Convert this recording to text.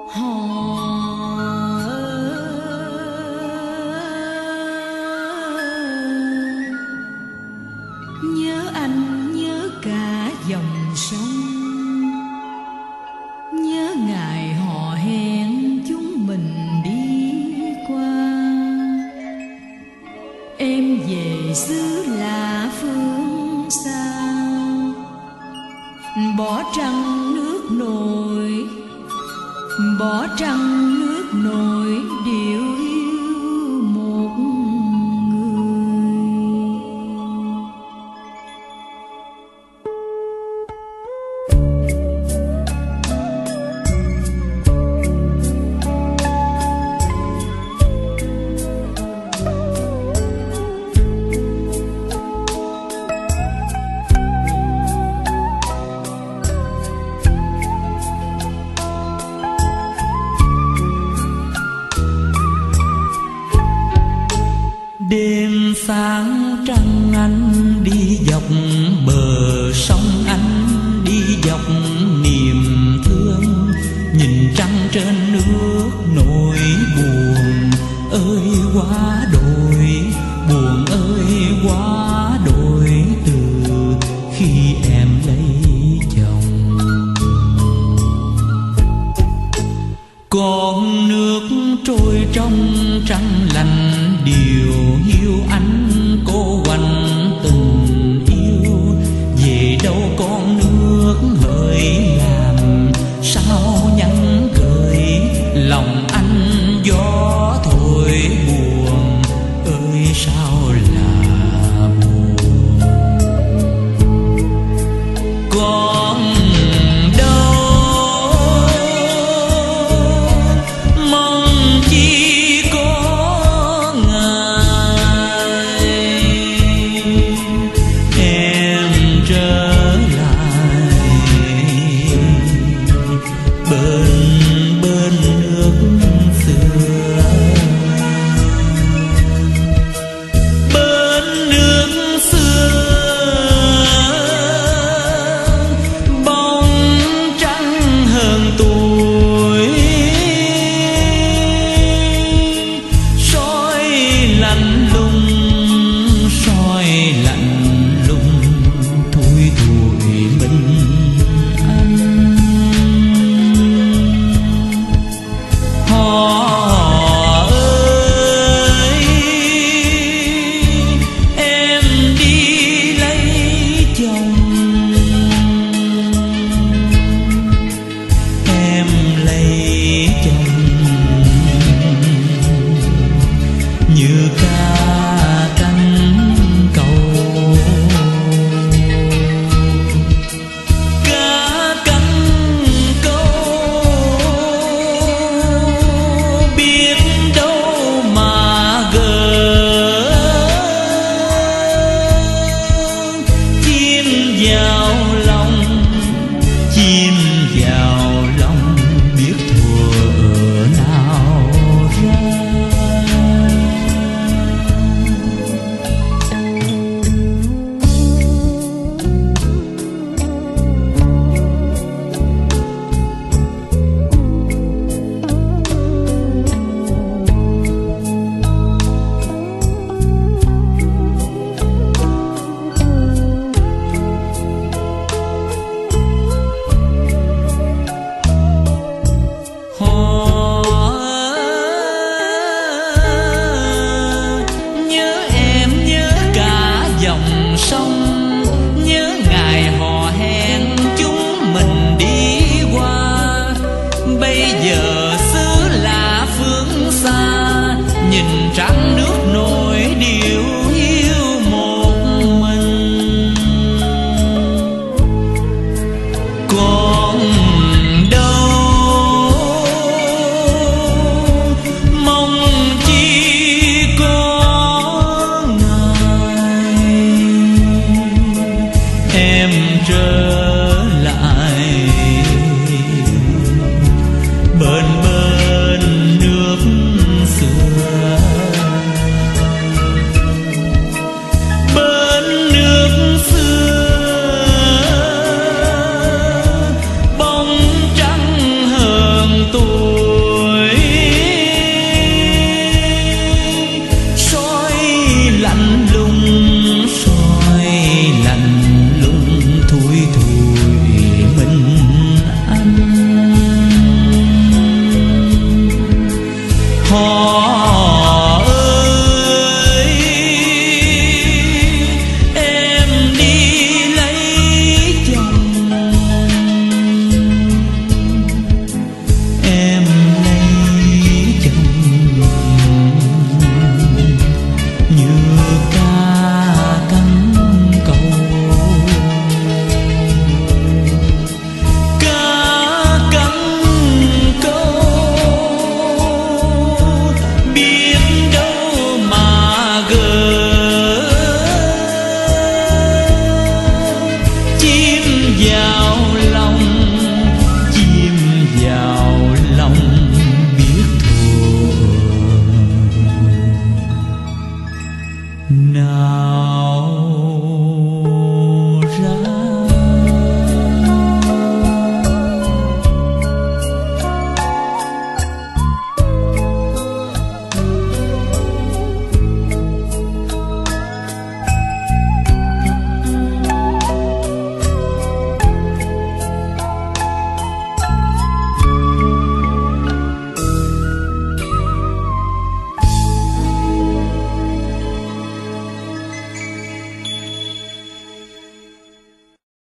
Nhớ anh, nhớ cả dòng sông, nhớ ngày hò hẹn chúng mình đi qua. Em về xứ lạ phương xa, bỏ trăng nước nổi, bỏ trăng nước nổi điều yêu một người. Đêm sáng trăng anh đi dọc bờ sông, anh đi dọc niềm thương. Nhìn trăng trên nước nỗi buồn ơi quá đỗi, buồn ơi quá đỗi từ khi em lấy chồng. Con nước trôi trong trăng lành, điều hiu anh cô quạnh tình yêu. Về đâu con nước hỡi làm sao nhắn gửi, lòng anh gió thổi buồn ơi sao là buồn. Con đâu mong chi nào